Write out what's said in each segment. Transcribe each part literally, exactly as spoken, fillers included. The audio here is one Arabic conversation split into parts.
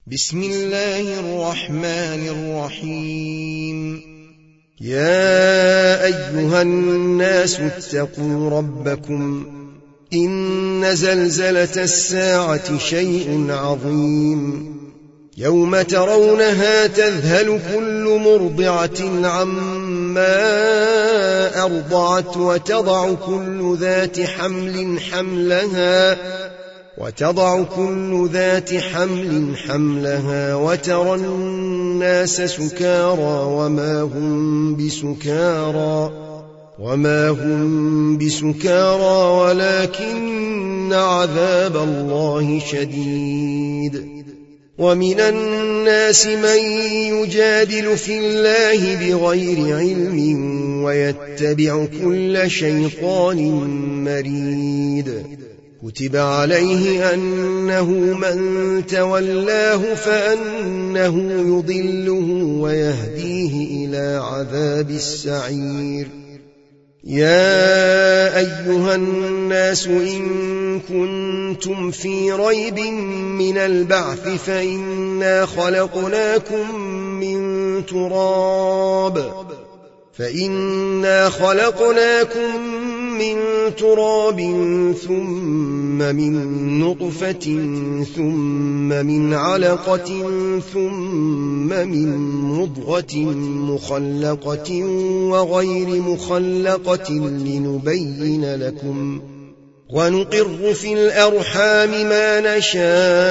بسم الله الرحمن الرحيم. يا أيها الناس اتقوا ربكم إن زلزلة الساعة شيء عظيم يوم ترونها تذهل كل مرضعة عما أرضعت وتضع كل ذات حمل حملها وتضع كل ذات حمل حملها وترى الناس سكارى وما هم بسكارى وما هم بسكارى ولكن عذاب الله شديد. ومن الناس من يجادل في الله بغير علم ويتبع كل شيطان مريد. كتب عليه أنه من تولاه فأنه يضله ويهديه إلى عذاب السعير. يا أيها الناس إن كنتم في ريب من البعث فإنا خلقناكم من تراب فإنا خلقناكم من تراب ثم من نطفة ثم من علقة ثم من مضغة مخلقة وغير مخلقة لنبين لكم ونقر في الأرحام ما نشاء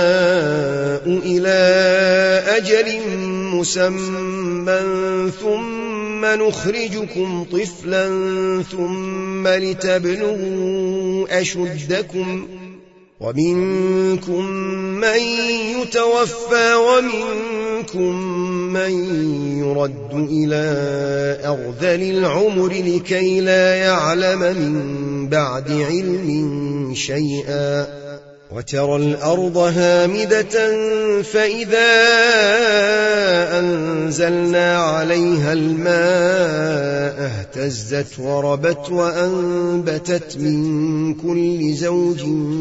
إلى أجل مسمى ثم نخرجكم طفلا ثم لتبلغوا أشدكم ومنكم من يتوفى ومنكم من يرد إلى أرذل العمر لكي لا يعلم من بعد علم شيئا. وترى الأرض هامدة فإذا أنزلنا عليها الماء اهتزت وربت وأنبتت من كل زوج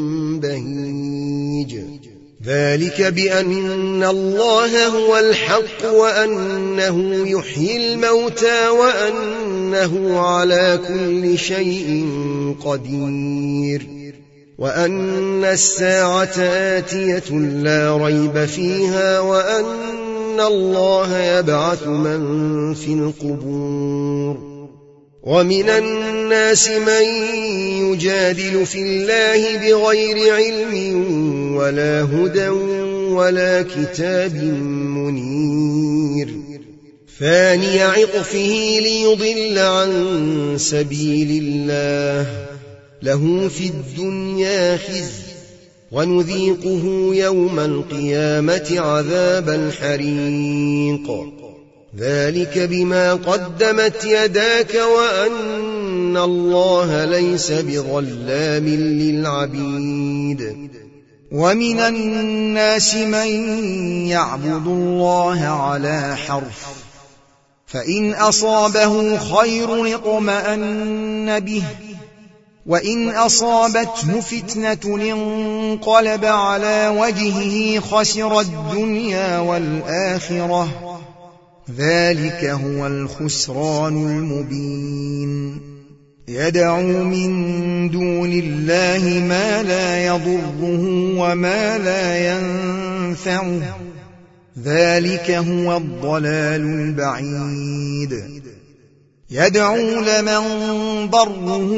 بهيج. ذلك بأن الله هو الحق وأنه يحيي الموتى وأنه على كل شيء قدير وأن الساعة آتية لا ريب فيها وأن الله يبعث من في القبور. ومن الناس من يجادل في الله بغير علم ولا هدى ولا كتاب منير ثاني عطفه ليضل عن سبيل الله له في الدنيا خزي ونذيقه يوم القيامة عذاب الحريق. ذلك بما قدمت يداك وأن الله ليس بظلام للعبيد. ومن الناس من يعبد الله على حرف فإن أصابه خير اطمأن به وإن أصابته فتنة انقلب على وجهه خسر الدنيا والآخرة ذلك هو الخسران المبين. يدعو من دون الله ما لا يضره وما لا ينفعه ذلك هو الضلال البعيد. يدعو لمن ضره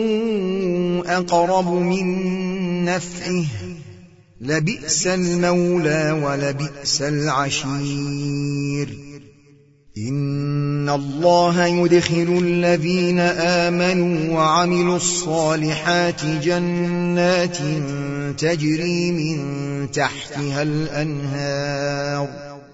أقرب من نفعه لبئس المولى ولبئس العشير. إن الله يدخل الذين آمنوا وعملوا الصالحات جنات تجري من تحتها الأنهار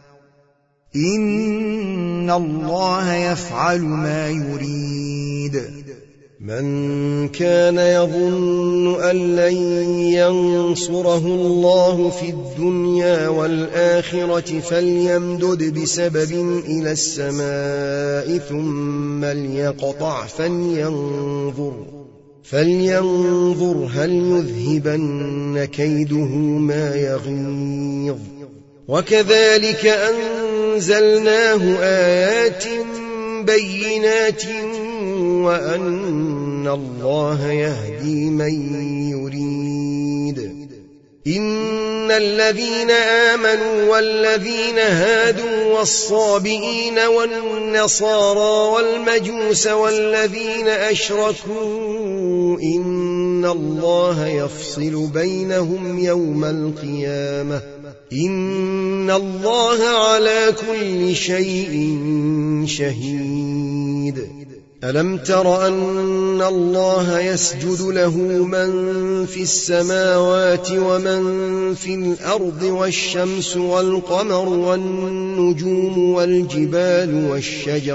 إن الله يفعل ما يريد. من كان يظن أن لن ينصره الله في الدنيا والآخرة فليمدد بسبب إلى السماء ثم ليقطع فلينظر فلينظر هل يذهبن كيده ما يغيظ وكذلك أنزلناه آيات بينات وأن الله يهدي من يريد. إن الذين آمنوا والذين هادوا والصابئين والنصارى والمجوس والذين أشركوا إن الله يفصل بينهم يوم القيامة إن الله على كل شيء شهيد. ألم تر أن الله يسجد له من في السماوات ومن في الأرض والشمس والقمر والنجوم والجبال والشجر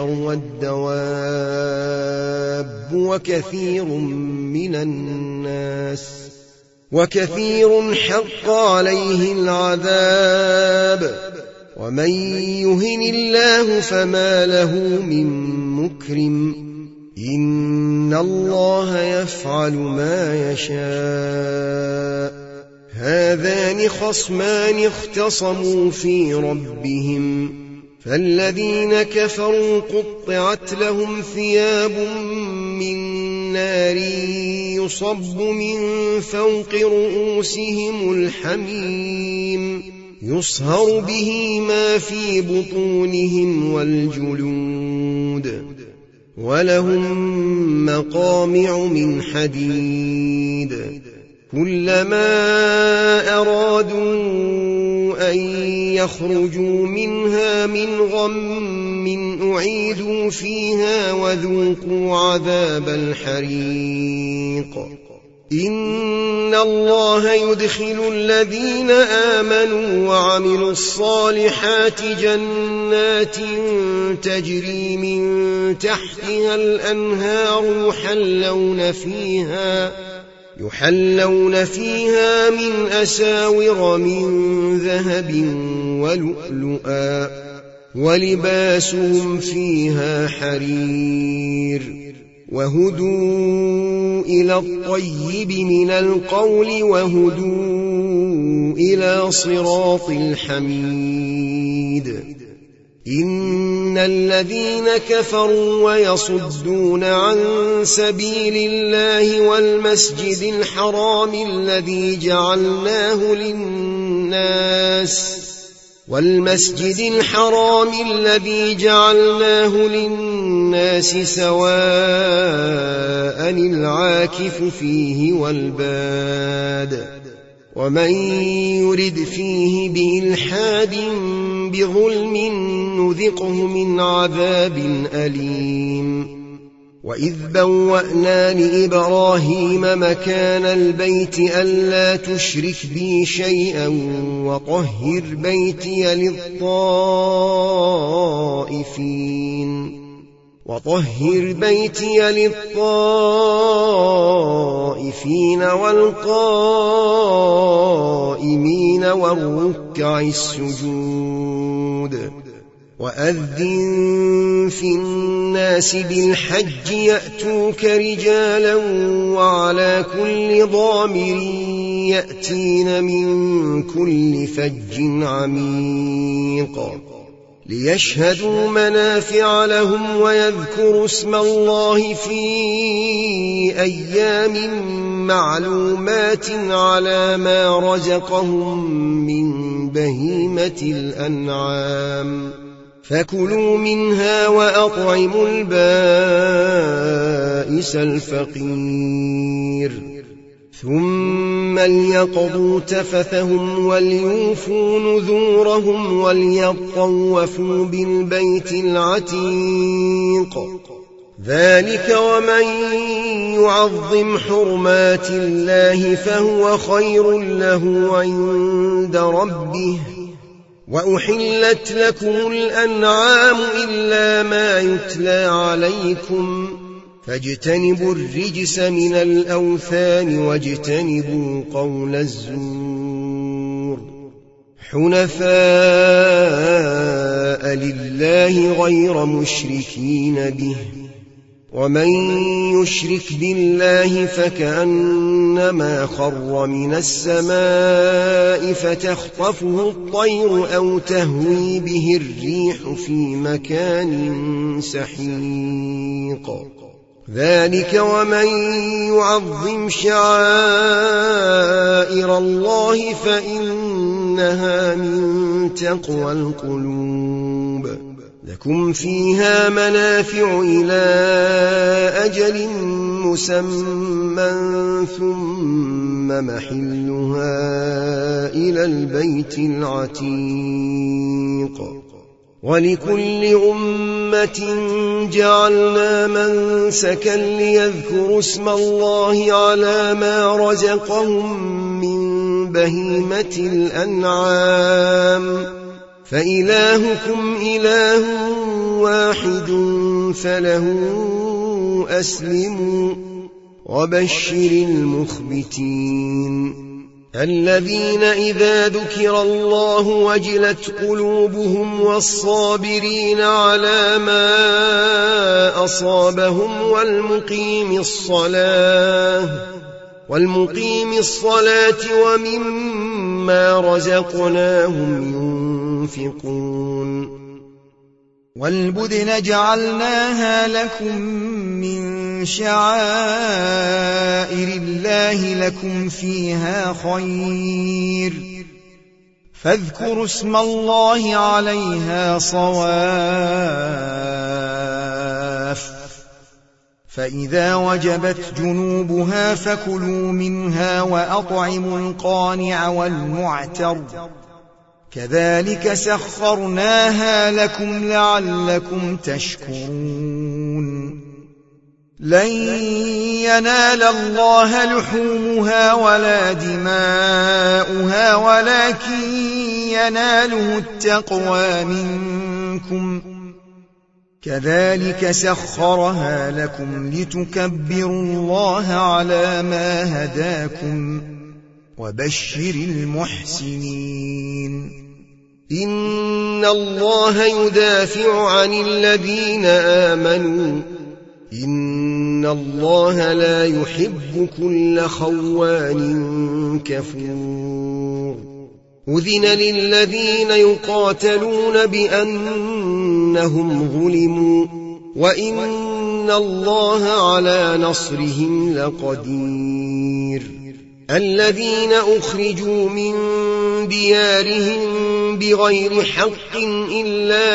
والدواب وكثير من الناس وكثير حق عليه العذاب ومن يهن الله فما له من مكرم إن الله يفعل ما يشاء. هذان خصمان اختصموا في ربهم فالذين كفروا قطعت لهم ثياب من نار يصب من فوق رؤوسهم الحميم يصهر به ما في بطونهم والجلود ولهم مقامع من حديد كلما أرادوا أن يخرجوا منها من غم أعيدوا فيها وذوقوا عذاب الحريق. إن الله يدخل الذين آمنوا وعملوا الصالحات جنات تجري من تحتها الأنهار يحلون فيها يحلون فيها من أساور من ذهب ولؤلؤا ولباسهم فيها حرير وهدوا إلى الطيب من القول وهدوا إلى صراط الحميد. إن الذين كفروا ويصدون عن سبيل الله والمسجد الحرام الذي جعلناه للناس والمسجد الحرام الذي جعلناه للناس سواء العاكف فيه والباد ومن يرد فيه بإلحاد بظلم نذقه من عذاب أليم. وإذ بوأنا لإبراهيم مكان البيت ألا تشرك بي شيئا وطهر بيتي للطائفين وطهر بيتي للطائفين والقائمين والركع السجود. وأذن في الناس بالحج يأتوك رجالا وعلى كل ضامر يأتين من كل فج عميق ليشهدوا منافع لهم ويذكروا اسم الله في أيام معلومات على ما رزقهم من بهيمة الأنعام فكلوا منها وأطعموا البائس الفقير ثم ليقضوا تفثهم وليوفوا نذورهم وليطوفوا بالبيت العتيق. ذلك ومن يعظم حرمات الله فهو خير له عند ربه. وأحلت لكم الأنعام إلا ما يتلى عليكم فاجتنبوا الرجس من الأوثان واجتنبوا قول الزور حنفاء لله غير مشركين به ومن يشرك بالله فكأنما خر من السماء فتخطفه الطير أو تهوي به الريح في مكان سحيق ذلك ومن يعظم شعائر الله فإنها من تقوى القلوب لكم فيها منافع إلى أجل مسمى ثم محلها إلى البيت العتيق ولكل أمة جعلنا منسكا ليذكروا اسم الله على ما رزقهم من بهيمة الأنعام فإلهكم إله واحد فله أسلموا وبشر المخبتين الذين إذا ذكر الله وجلت قلوبهم والصابرين على ما أصابهم والمقيم الصلاة والمقيم الصلاة ومما رزقناهم ينفقون والبدن جعلناها لكم من شعائر الله لكم فيها خير فاذكروا اسم الله عليها صواف فإذا وجبت جنوبها فكلوا منها وأطعموا القانع والمعتر كذلك سخرناها لكم لعلكم تشكرون لن ينال الله لحومها ولا دماؤها ولكن يناله التقوى منكم كذلك سخرها لكم لتكبروا الله على ما هداكم وبشر المحسنين إن الله يدافع عن الذين آمنوا إن الله لا يحب كل خوان كفور أذن للذين يقاتلون بأنهم ظلموا وإن الله على نصرهم لقدير الذين أخرجوا من ديارهم بغير حق إلا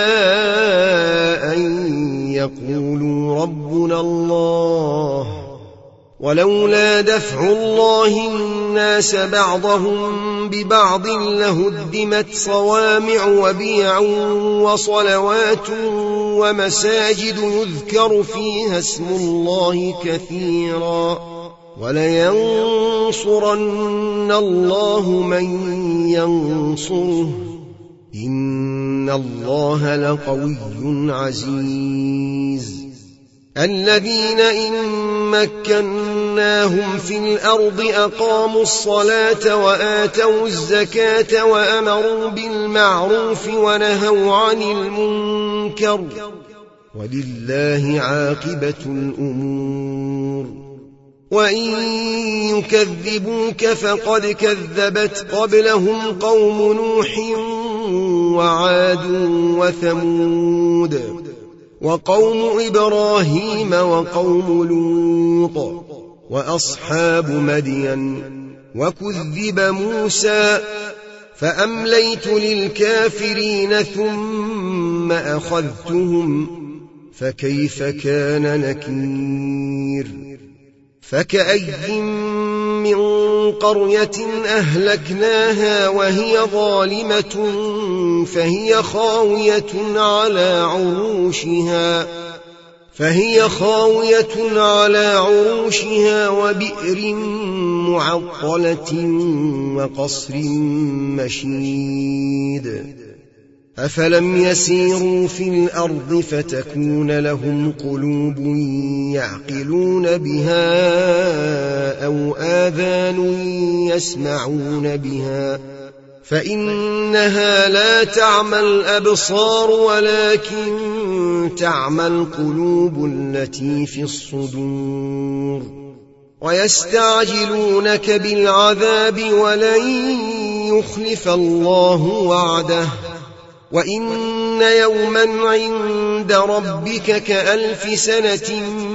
أن يقولوا ربنا الله ولولا دفع الله الناس بعضهم ببعض لهدمت صوامع وبيع وصلوات ومساجد يذكر فيها اسم الله كثيرا ولينصرن الله من ينصره إن الله لقوي عزيز الذين إن مكناهم في الأرض أقاموا الصلاة وآتوا الزكاة وأمروا بالمعروف ونهوا عن المنكر ولله عاقبة الأمور وإن يكذبوك فقد كذبت قبلهم قوم نوح وعاد وثمود وقوم إبراهيم وقوم لوط وأصحاب مدين وكذب موسى فأمليت للكافرين ثم أخذتهم فكيف كان نكير فكأي من قرية أهلكناها وهي ظالمة فهي خاوية على عروشها فهي خاوية على عروشها وبئر معطلة وقصر مشيد أفلم يسيروا في الأرض فتكون لهم قلوب يعقلون بها أو آذان يسمعون بها فإنها لا تعمى الأبصار ولكن تعمى القلوب التي في الصدور. ويستعجلونك بالعذاب ولن يخلف الله وعده وإن يوما عند ربك كألف سنة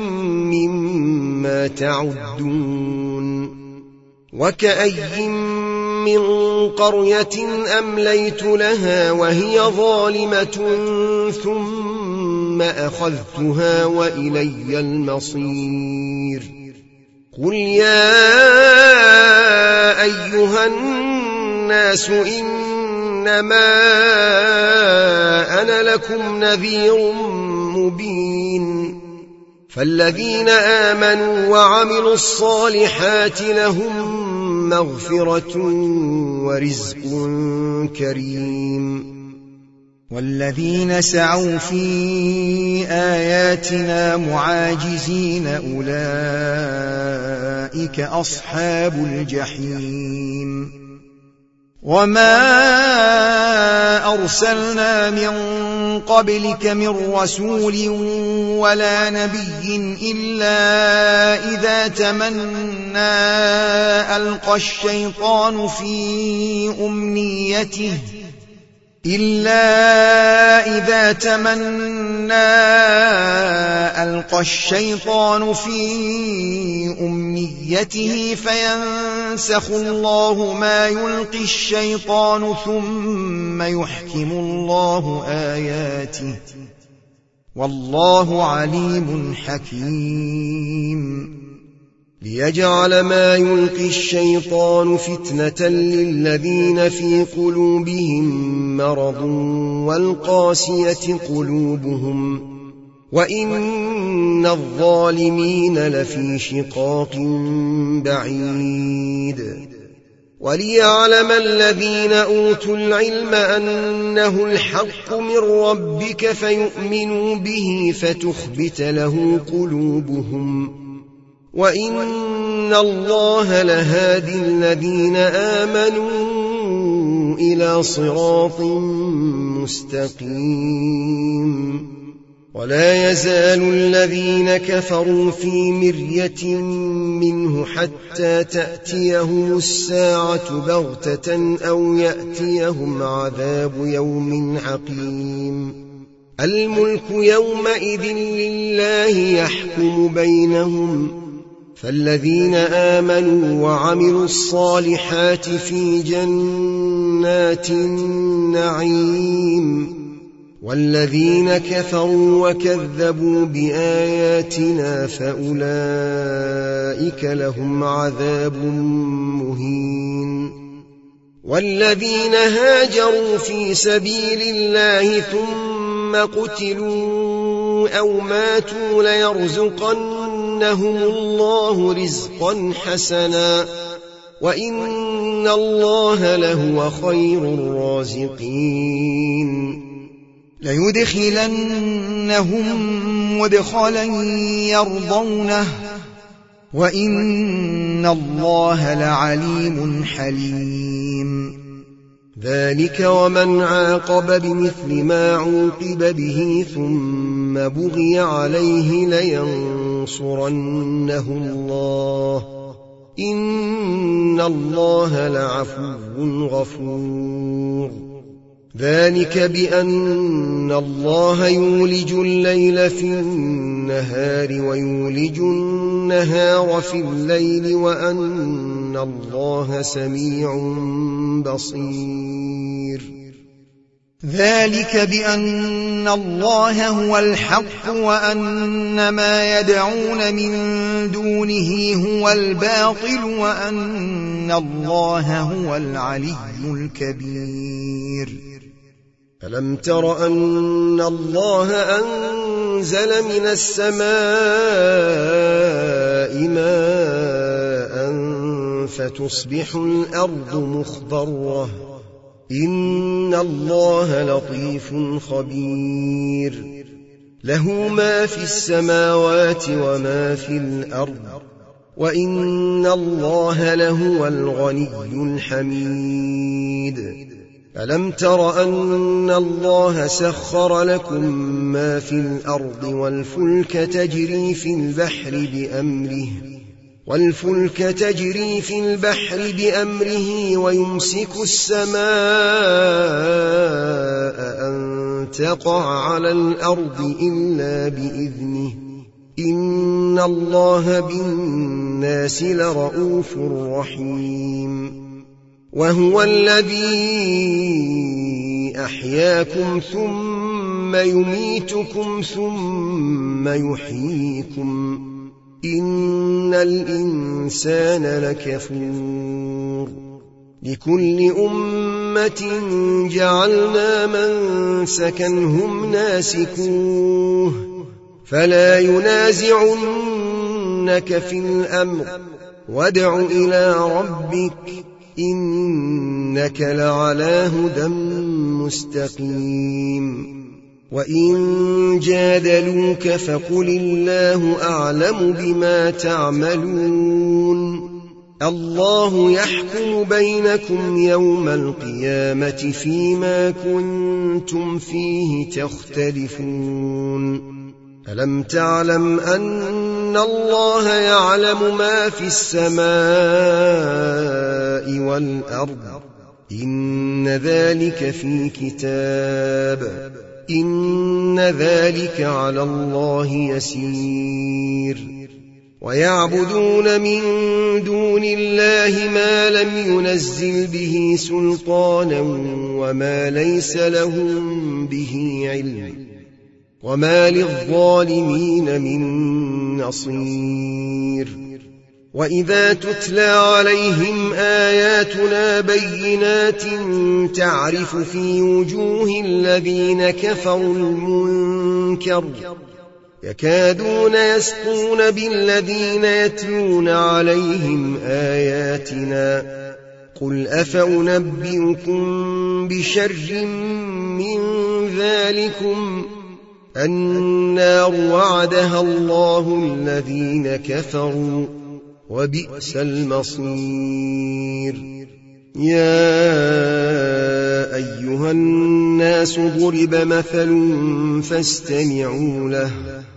مما تعدون. وكأي من قرية أمليت لها وهي ظالمة ثم أخذتها وإلي المصير. قل يا أيها الناس إنما أنا لكم نذير مبين. فالذين آمنوا وعملوا الصالحات لهم مغفرة ورزق كريم. والذين سعوا في آياتنا معاجزين أولئك أصحاب الجحيم. وما أرسلنا من قبلك من رسول ولا نبي إلا إذا تمنى ألقى الشيطان في أمنيته إلا إذا تمنى ألقى الشيطان في أمنيته فينسخ الله ما يلقي الشيطان ثم يحكم الله آياته والله عليم حكيم. ليجعل ما يلقي الشيطان فتنة للذين في قلوبهم مرض والقاسية قلوبهم وإن الظالمين لفي شقاق بعيد. وليعلم الذين أوتوا العلم أنه الحق من ربك فيؤمنوا به فتخبت له قلوبهم وإن الله لهادي الذين آمنوا إلى صراط مستقيم. ولا يزال الذين كفروا في مرية منه حتى تأتيهم الساعة بغتة أو يأتيهم عذاب يوم عقيم. الملك يومئذ لله يحكم بينهم فالذين آمنوا وعملوا الصالحات في جنات النعيم والذين كفروا وكذبوا بآياتنا فأولئك لهم عذاب مهين. والذين هاجروا في سبيل الله ثم قتلوا أو ماتوا ليرزقنهم الله رزقا حسنا وإن الله لهو خير الرازقين. ليدخلنهم مدخلا يرضونه وإن الله لعليم حليم. ذلك ومن عاقب بمثل ما عوقب به ثم بغي عليه لينصرنه الله إن الله لعفو غفور. ذلك بأن الله يولج الليل في النهار ويولج النهار في الليل وأن الله سميع بصير. ذلك بأن الله هو الحق وأن ما يدعون من دونه هو الباطل وأن الله هو العلي الكبير. ألم تر أن الله أنزل من السماء ماء فتصبح الأرض مخضرة إن الله لطيف خبير. له ما في السماوات وما في الأرض وإن الله لهو الغني الحميد ألم تر أن الله سخر لكم ما في الأرض والفلك تجري في البحر بأمره والفلك تجري في البحر بأمره ويمسك السماء أن تقع على الأرض إلا بإذنه إن الله بالناس لرءوف رحيم وهو الذي أحياكم ثم يميتكم ثم يحييكم إن الإنسان لكفور لكل أمة جعلنا منسكا هم ناسكوه فلا ينازعنك في الأمر وادع إلى ربك إنك لعلى هدى مستقيم وإن جادلوك فقل الله أعلم بما تعملون الله يحكم بينكم يوم القيامة فيما كنتم فيه تختلفون ألم تعلم أن الله يعلم ما في السماء والأرض إن ذلك في كتاب إن ذلك على الله يسير ويعبدون من دون الله ما لم ينزل به سلطانا وما ليس لهم به علم وما للظالمين من نصير وإذا تتلى عليهم آياتنا بينات تعرف في وجوه الذين كفروا المنكر يكادون يسطون بالذين يتلون عليهم آياتنا قل أفأنبئكم بشر من ذلكم النار وعدها الله الذين كفروا وبئس المصير يا أيها الناس ضرب مثل فاستمعوا له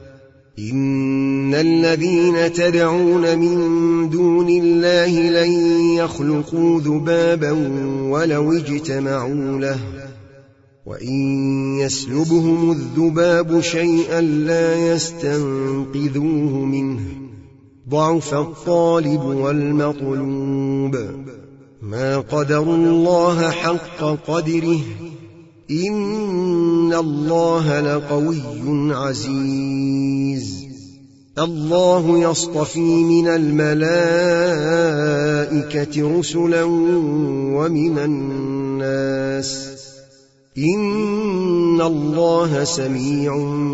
إن الذين تدعون من دون الله لن يخلقوا ذبابا ولو اجتمعوا له وإن يسلبهم الذباب شيئا لا يستنقذوه منه ضعف الطالب والمطلوب ما قدروا الله حق قدره إن الله لقوي عزيز الله يصطفي من الملائكة رسلا ومن الناس إن الله سميع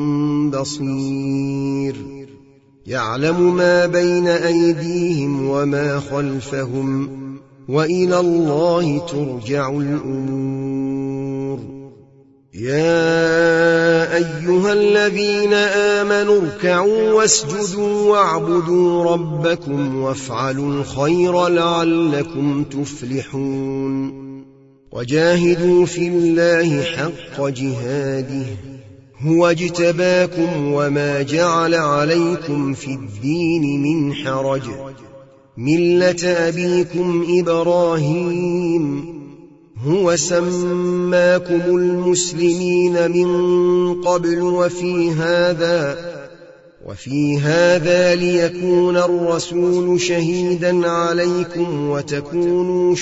بصير يعلم ما بين أيديهم وما خلفهم وإلى الله ترجع الأمور يا أيها الذين آمنوا اركعوا واسجدوا واعبدوا ربكم وافعلوا الخير لعلكم تفلحون وجاهدوا في الله حق جهاده هو اجتباكم وما جعل عليكم في الدين من حرج ملة أبيكم إبراهيم هو سماكم المسلمين من قبل وفي هذا وفي هذا ليكون الرسول شهيدا عليكم وتكونوا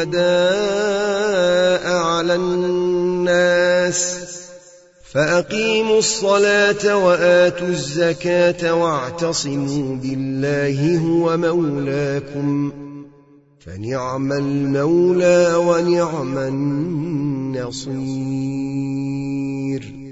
شهداء على الناس فأقيموا الصلاة وآتوا الزكاة واعتصموا بالله هو مولاكم فنعم المولى ونعم النصير